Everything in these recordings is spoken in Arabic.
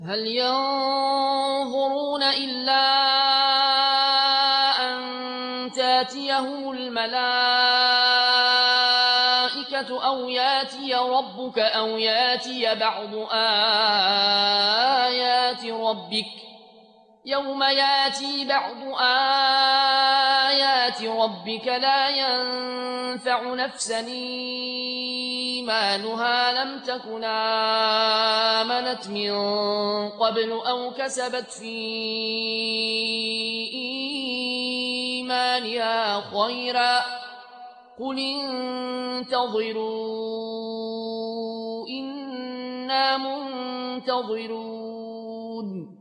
هل ينظرون إلا أن تاتيهم الملائكة أو ياتي ربك أو ياتي بعض آيات ربك يوم ياتي بعض آيات ربك لا ينفع نفسا إيمانها لم تكن آمنت من قبل أو كسبت في إيمانها خيرا قل انتظروا إنا منتظرون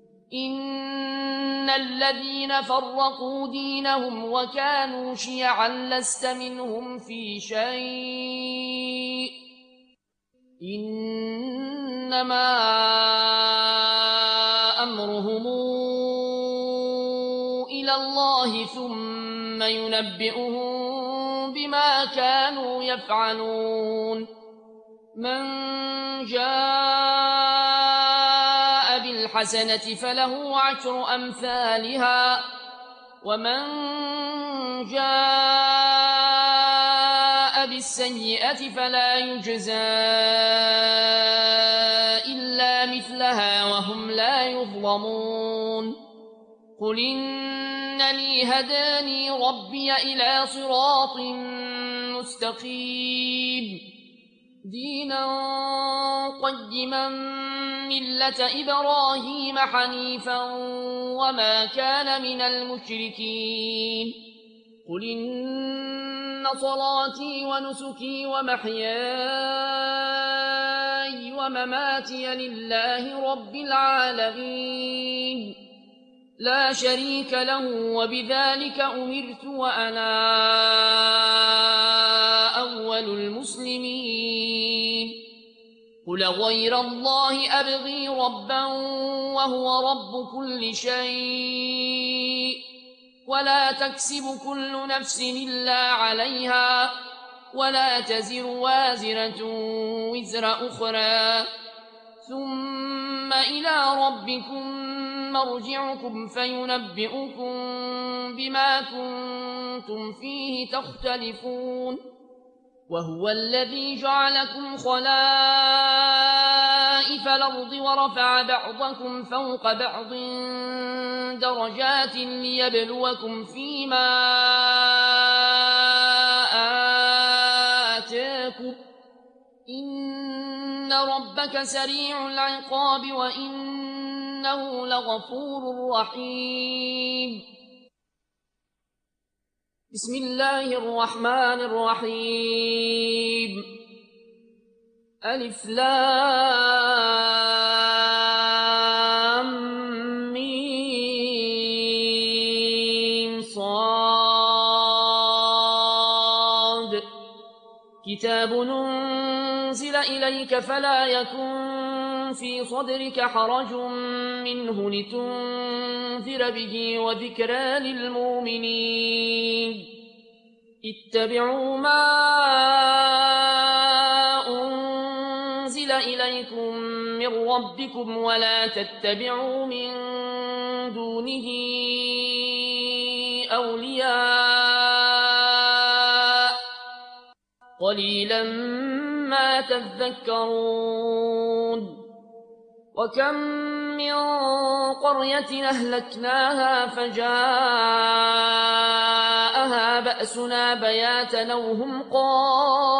إن الذين فرقوا دينهم وكانوا شيعا لست منهم في شيء إنما أمرهم إلى الله ثم ينبئهم بما كانوا يفعلون من جاء بالحسنة فله عشر أمثالها ومن جاء بالسيئة فلا يجزى إلا مثلها وهم لا يظلمون قل إنني هداني ربي إلى صراط مستقيم دينا قيما ملة إبراهيم حنيفا وما كان من المشركين قل إن صلاتي ونسكي ومحياي ومماتي لله رب العالمين لا شريك له وبذلك أمرت وأنا أول المسلمين قل غير الله أبغي ربا وهو رب كل شيء ولا تكسب كل نفس إلا عليها ولا تزر وازرة وزر أخرى ثم إلى ربكم مرجعكم فينبئكم بما كنتم فيه تختلفون وهو الذي جعلكم خلائف الأرض ورفع بعضكم فوق بعض درجات ليبلوكم فيما آتاكم إن ربك سريع العقاب وإنه لغفور رحيم بسم الله الرحمن الرحيم ألف لام ميم صاد كتاب أنزل إليك فلا يكن في صدرك حرج منه لتنذر به وذكرى للمؤمنين اتبعوا ما أنزل إليكم من ربكم ولا تتبعوا من دونه أولياء قليلا ما تذكرون وكم من قرية أهلكناها فجاءها بأسنا بياتا أو هم قائلون